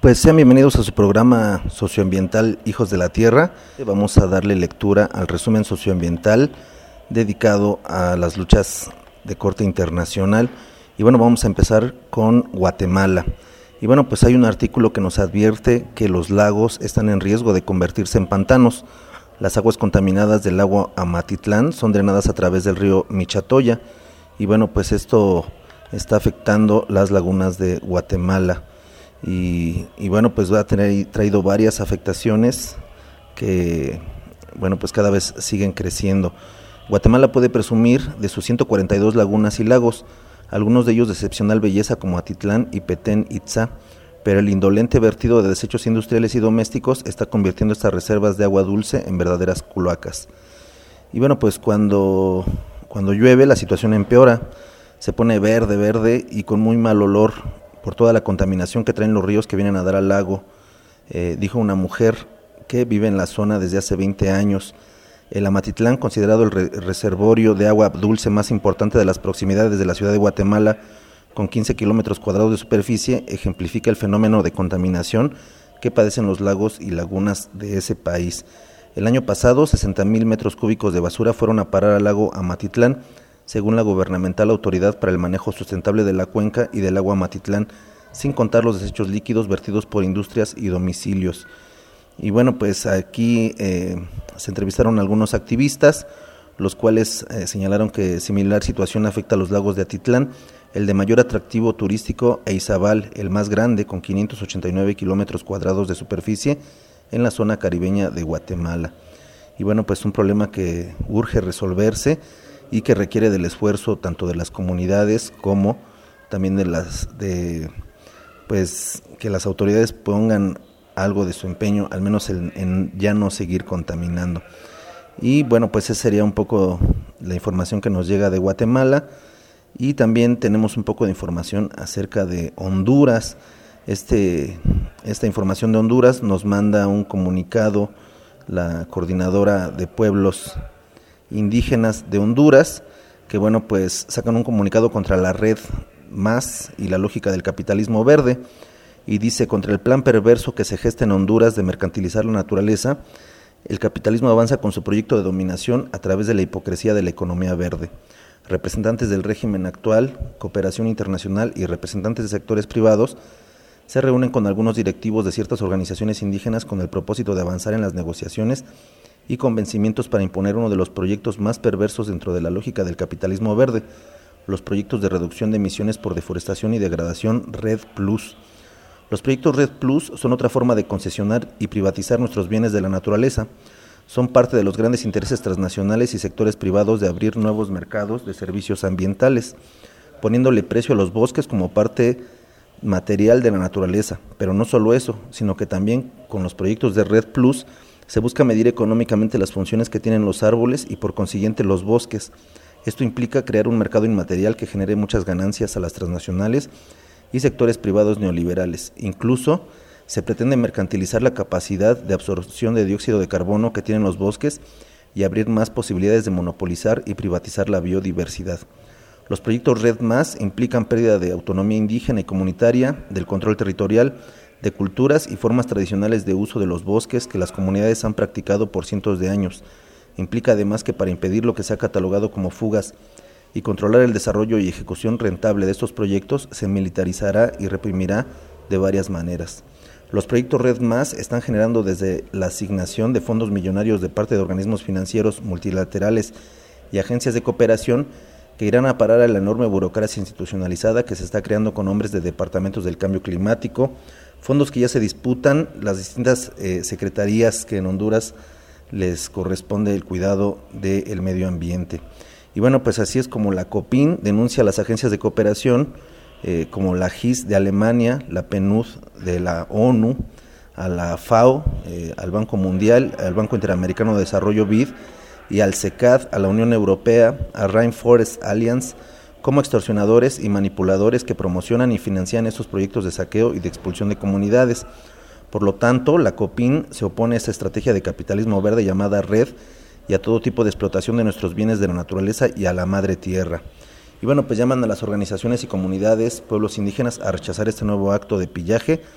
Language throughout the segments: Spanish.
Pues sean bienvenidos a su programa socioambiental Hijos de la Tierra. Vamos a darle lectura al resumen socioambiental dedicado a las luchas de corte internacional. Y bueno, vamos a empezar con Guatemala. Y bueno, pues hay un artículo que nos advierte que los lagos están en riesgo de convertirse en pantanos. Las aguas contaminadas del lago Amatitlán son drenadas a través del río Michatoya. Y bueno, pues esto está afectando las lagunas de Guatemala. Y bueno, pues va a tener traído varias afectaciones que, bueno, pues cada vez siguen creciendo. Guatemala puede presumir de sus 142 lagunas y lagos, algunos de ellos de excepcional belleza como Atitlán y Petén Itzá, pero el indolente vertido de desechos industriales y domésticos está convirtiendo estas reservas de agua dulce en verdaderas cloacas. Y bueno, pues cuando llueve la situación empeora, se pone verde y con muy mal olor por toda la contaminación que traen los ríos que vienen a dar al lago, dijo una mujer que vive en la zona desde hace 20 años. El Amatitlán, considerado el reservorio de agua dulce más importante de las proximidades de la ciudad de Guatemala, con 15 kilómetros cuadrados de superficie, ejemplifica el fenómeno de contaminación que padecen los lagos y lagunas de ese país. El año pasado, 60,000 metros cúbicos de basura fueron a parar al lago Amatitlán, según la gubernamental Autoridad para el Manejo Sustentable de la Cuenca y del Agua Amatitlán, sin contar los desechos líquidos vertidos por industrias y domicilios. Y bueno, pues aquí se entrevistaron algunos activistas, los cuales señalaron que similar situación afecta a los lagos de Atitlán, el de mayor atractivo turístico, e Izabal, el más grande, con 589 kilómetros cuadrados de superficie en la zona caribeña de Guatemala. Y bueno, pues un problema que urge resolverse y que requiere del esfuerzo tanto de las comunidades como también pues que las autoridades pongan algo de su empeño, al menos en ya no seguir contaminando. Y bueno, pues esa sería un poco la información que nos llega de Guatemala, y también tenemos un poco de información acerca de Honduras. Esta información de Honduras nos manda un comunicado la Coordinadora de Pueblos Indígenas de Honduras, que bueno, pues sacan un comunicado contra la red MAS y la lógica del capitalismo verde, y dice: contra el plan perverso que se gesta en Honduras de mercantilizar la naturaleza, el capitalismo avanza con su proyecto de dominación a través de la hipocresía de la economía verde. Representantes del régimen actual, cooperación internacional y representantes de sectores privados se reúnen con algunos directivos de ciertas organizaciones indígenas con el propósito de avanzar en las negociaciones y convencimientos para imponer uno de los proyectos más perversos dentro de la lógica del capitalismo verde, los proyectos de reducción de emisiones por deforestación y degradación REDD+. Los proyectos REDD+ son otra forma de concesionar y privatizar nuestros bienes de la naturaleza. Son parte de los grandes intereses transnacionales y sectores privados de abrir nuevos mercados de servicios ambientales, poniéndole precio a los bosques como parte material de la naturaleza. Pero no solo eso, sino que también con los proyectos de REDD+ se busca medir económicamente las funciones que tienen los árboles y por consiguiente los bosques. Esto implica crear un mercado inmaterial que genere muchas ganancias a las transnacionales y sectores privados neoliberales. Incluso se pretende mercantilizar la capacidad de absorción de dióxido de carbono que tienen los bosques y abrir más posibilidades de monopolizar y privatizar la biodiversidad. Los proyectos REDD+ implican pérdida de autonomía indígena y comunitaria, del control territorial, de culturas y formas tradicionales de uso de los bosques que las comunidades han practicado por cientos de años. Implica además que para impedir lo que se ha catalogado como fugas y controlar el desarrollo y ejecución rentable de estos proyectos, se militarizará y reprimirá de varias maneras. Los proyectos REDD+ están generando desde la asignación de fondos millonarios de parte de organismos financieros multilaterales y agencias de cooperación que irán a parar a la enorme burocracia institucionalizada que se está creando con nombres de departamentos del cambio climático, fondos que ya se disputan las distintas secretarías que en Honduras les corresponde el cuidado del medio ambiente. Y bueno, pues así es como la COPIN denuncia a las agencias de cooperación, como la GIS de Alemania, la PNUD de la ONU, a la FAO, al Banco Mundial, al Banco Interamericano de Desarrollo BID, y al CECAD, a la Unión Europea, a Rainforest Alliance, como extorsionadores y manipuladores que promocionan y financian estos proyectos de saqueo y de expulsión de comunidades. Por lo tanto, la COPIN se opone a esta estrategia de capitalismo verde llamada REDD y a todo tipo de explotación de nuestros bienes de la naturaleza y a la madre tierra. Y bueno, pues llaman a las organizaciones y comunidades, pueblos indígenas, a rechazar este nuevo acto de pillaje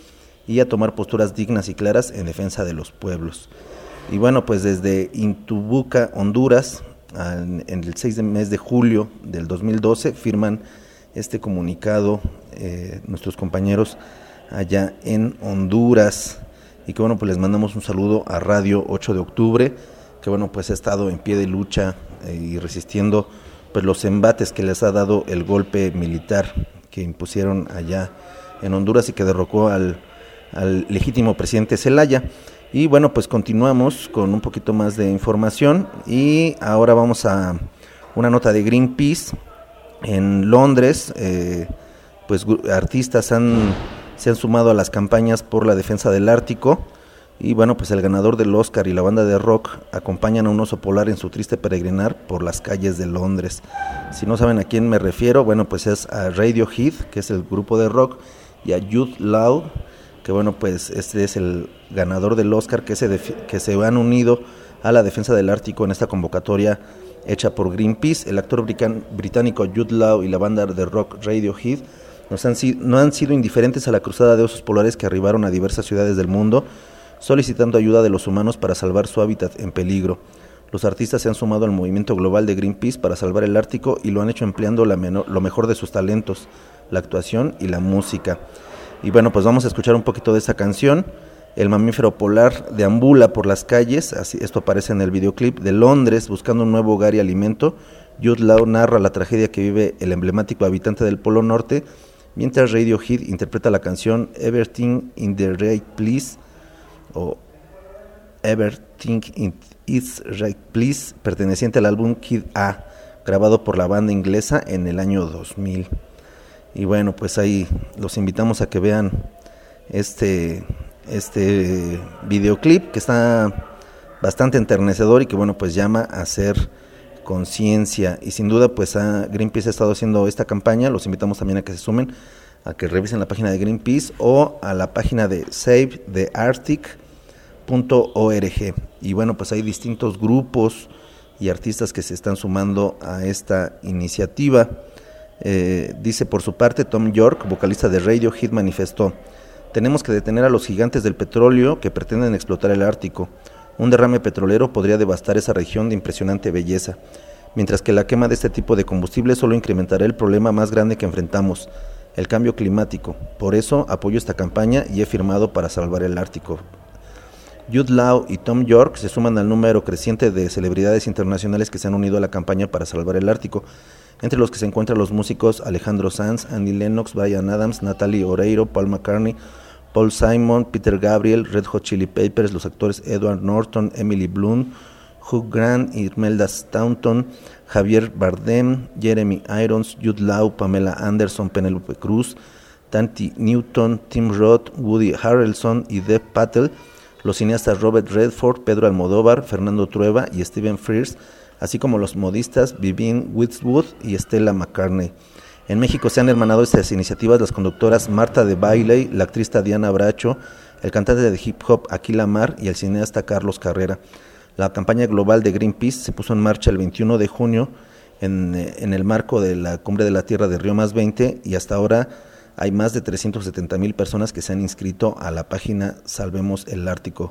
y a tomar posturas dignas y claras en defensa de los pueblos. Y bueno, pues desde Intubuca, Honduras, en el 6 de mes de julio del 2012, firman este comunicado nuestros compañeros allá en Honduras, y que bueno, pues les mandamos un saludo a Radio 8 de Octubre, que bueno, pues ha estado en pie de lucha y resistiendo pues los embates que les ha dado el golpe militar que impusieron allá en Honduras y que derrocó al legítimo presidente Zelaya. Y bueno, pues continuamos con un poquito más de información, y ahora vamos a una nota de Greenpeace. En Londres, pues artistas se han sumado a las campañas por la defensa del Ártico, y bueno, pues el ganador del Oscar y la banda de rock acompañan a un oso polar en su triste peregrinar por las calles de Londres. Si no saben a quién me refiero, bueno, pues es a Radiohead, que es el grupo de rock, y a Jude Law, que bueno, pues este es el ganador del Oscar, que se han unido a la defensa del Ártico en esta convocatoria hecha por Greenpeace. El actor británico Jude Law y la banda de rock Radiohead no han sido indiferentes a la cruzada de osos polares que arribaron a diversas ciudades del mundo, solicitando ayuda de los humanos para salvar su hábitat en peligro. Los artistas se han sumado al movimiento global de Greenpeace para salvar el Ártico, y lo han hecho empleando lo mejor de sus talentos, la actuación y la música. Y bueno, pues vamos a escuchar un poquito de esa canción. El mamífero polar deambula por las calles, esto aparece en el videoclip, de Londres, buscando un nuevo hogar y alimento. Jude Law narra la tragedia que vive el emblemático habitante del Polo Norte, mientras Radiohead interpreta la canción Everything in the Right Place, o Everything in Its Right Place, perteneciente al álbum Kid A, grabado por la banda inglesa en el año 2000. Y bueno, pues ahí los invitamos a que vean este videoclip, que está bastante enternecedor y que bueno, pues llama a hacer conciencia. Y sin duda, pues Greenpeace ha estado haciendo esta campaña. Los invitamos también a que se sumen, a que revisen la página de Greenpeace o a la página de savethearctic.org. Y bueno, pues hay distintos grupos y artistas que se están sumando a esta iniciativa. Dice por su parte Tom York, vocalista de Radiohead, manifestó: tenemos que detener a los gigantes del petróleo que pretenden explotar el Ártico. Un derrame petrolero podría devastar esa región de impresionante belleza, mientras que la quema de este tipo de combustible solo incrementará el problema más grande que enfrentamos, el cambio climático. Por eso apoyo esta campaña y he firmado para salvar el Ártico. Jude Law y Tom York se suman al número creciente de celebridades internacionales que se han unido a la campaña para salvar el Ártico, entre los que se encuentran los músicos Alejandro Sanz, Annie Lennox, Bryan Adams, Natalie Oreiro, Paul McCartney, Paul Simon, Peter Gabriel, Red Hot Chili Peppers, los actores Edward Norton, Emily Blunt, Hugh Grant, Imelda Staunton, Javier Bardem, Jeremy Irons, Jude Law, Pamela Anderson, Penélope Cruz, Tanti Newton, Tim Roth, Woody Harrelson y Dev Patel, los cineastas Robert Redford, Pedro Almodóvar, Fernando Trueba y Stephen Frears, así como los modistas Vivienne Westwood y Stella McCartney. En México se han hermanado estas iniciativas las conductoras Marta de Bailey, la actriz Diana Bracho, el cantante de hip hop Aquila Mar y el cineasta Carlos Carrera. La campaña global de Greenpeace se puso en marcha el 21 de junio en el marco de la Cumbre de la Tierra de Río +20, y hasta ahora hay más de 370,000 personas que se han inscrito a la página Salvemos el Ártico,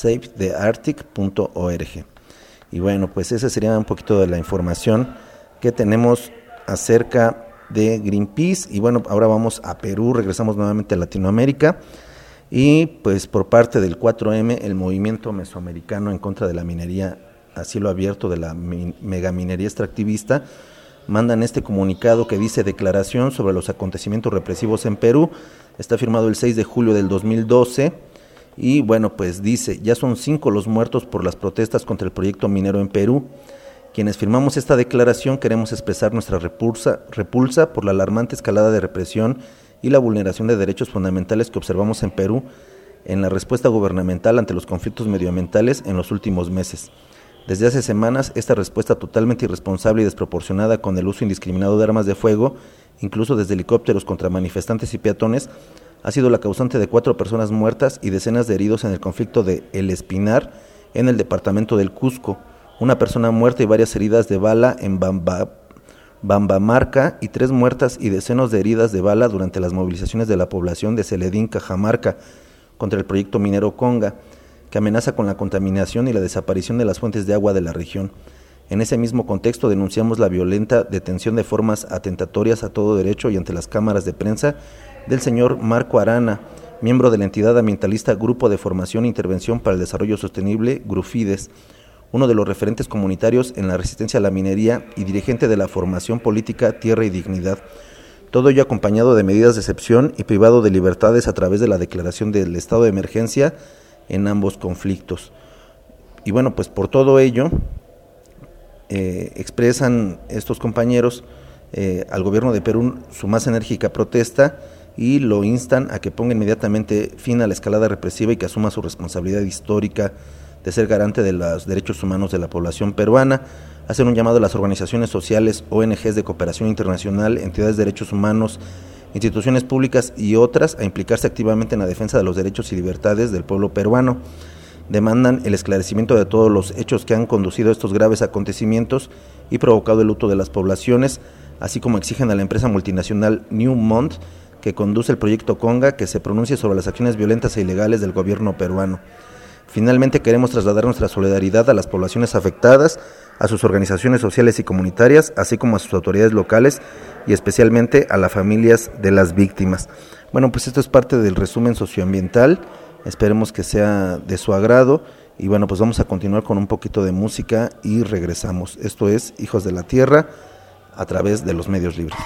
savethearctic.org. Y bueno, pues esa sería un poquito de la información que tenemos acerca de Greenpeace. Y bueno, ahora vamos a Perú, regresamos nuevamente a Latinoamérica, y pues por parte del 4M, el movimiento mesoamericano en contra de la minería a cielo abierto, de la megaminería extractivista, mandan este comunicado que dice: declaración sobre los acontecimientos represivos en Perú. Está firmado el 6 de julio del 2012. Y bueno, pues dice: ya son 5 los muertos por las protestas contra el proyecto minero en Perú. Quienes firmamos esta declaración queremos expresar nuestra repulsa por la alarmante escalada de represión y la vulneración de derechos fundamentales que observamos en Perú en la respuesta gubernamental ante los conflictos medioambientales en los últimos meses. Desde hace semanas, esta respuesta totalmente irresponsable y desproporcionada, con el uso indiscriminado de armas de fuego, incluso desde helicópteros, contra manifestantes y peatones, ha sido la causante de 4 personas muertas y decenas de heridos en el conflicto de El Espinar, en el departamento del Cusco, una persona muerta y varias heridas de bala en Bambamarca, y 3 muertas y decenas de heridas de bala durante las movilizaciones de la población de Celedín, Cajamarca, contra el proyecto minero Conga, que amenaza con la contaminación y la desaparición de las fuentes de agua de la región. En ese mismo contexto denunciamos la violenta detención de formas atentatorias a todo derecho y ante las cámaras de prensa del señor Marco Arana, miembro de la entidad ambientalista Grupo de Formación e Intervención para el Desarrollo Sostenible, Grufides, uno de los referentes comunitarios en la resistencia a la minería y dirigente de la formación política Tierra y Dignidad. Todo ello acompañado de medidas de excepción y privado de libertades a través de la declaración del estado de emergencia en ambos conflictos. Y bueno, pues por todo ello expresan estos compañeros al gobierno de Perú su más enérgica protesta y lo instan a que ponga inmediatamente fin a la escalada represiva y que asuma su responsabilidad histórica de ser garante de los derechos humanos de la población peruana. Hacen un llamado a las organizaciones sociales, ONGs de cooperación internacional, entidades de derechos humanos, instituciones públicas y otras a implicarse activamente en la defensa de los derechos y libertades del pueblo peruano. Demandan el esclarecimiento de todos los hechos que han conducido a estos graves acontecimientos y provocado el luto de las poblaciones, así como exigen a la empresa multinacional Newmont, que conduce el proyecto Conga, que se pronuncie sobre las acciones violentas e ilegales del gobierno peruano. Finalmente queremos trasladar nuestra solidaridad a las poblaciones afectadas, a sus organizaciones sociales y comunitarias, así como a sus autoridades locales y especialmente a las familias de las víctimas. Bueno, pues esto es parte del resumen socioambiental, esperemos que sea de su agrado y bueno, pues vamos a continuar con un poquito de música y regresamos. Esto es Hijos de la Tierra a través de los medios libres.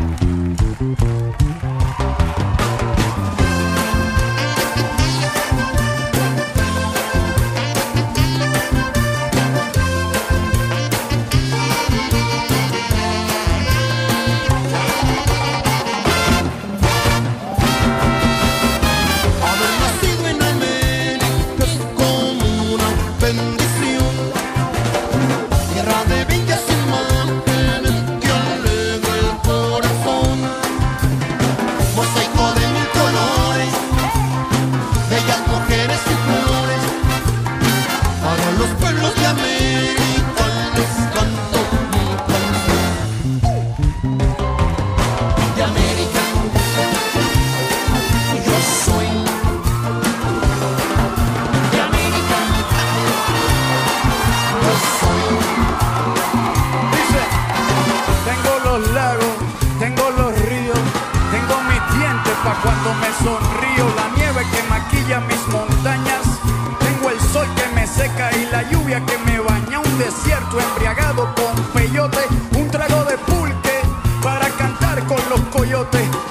Cuando me sonrío, la nieve que maquilla mis montañas, tengo el sol que me seca y la lluvia que me baña, un desierto embriagado con peyote, un trago de pulque para cantar con los coyotes.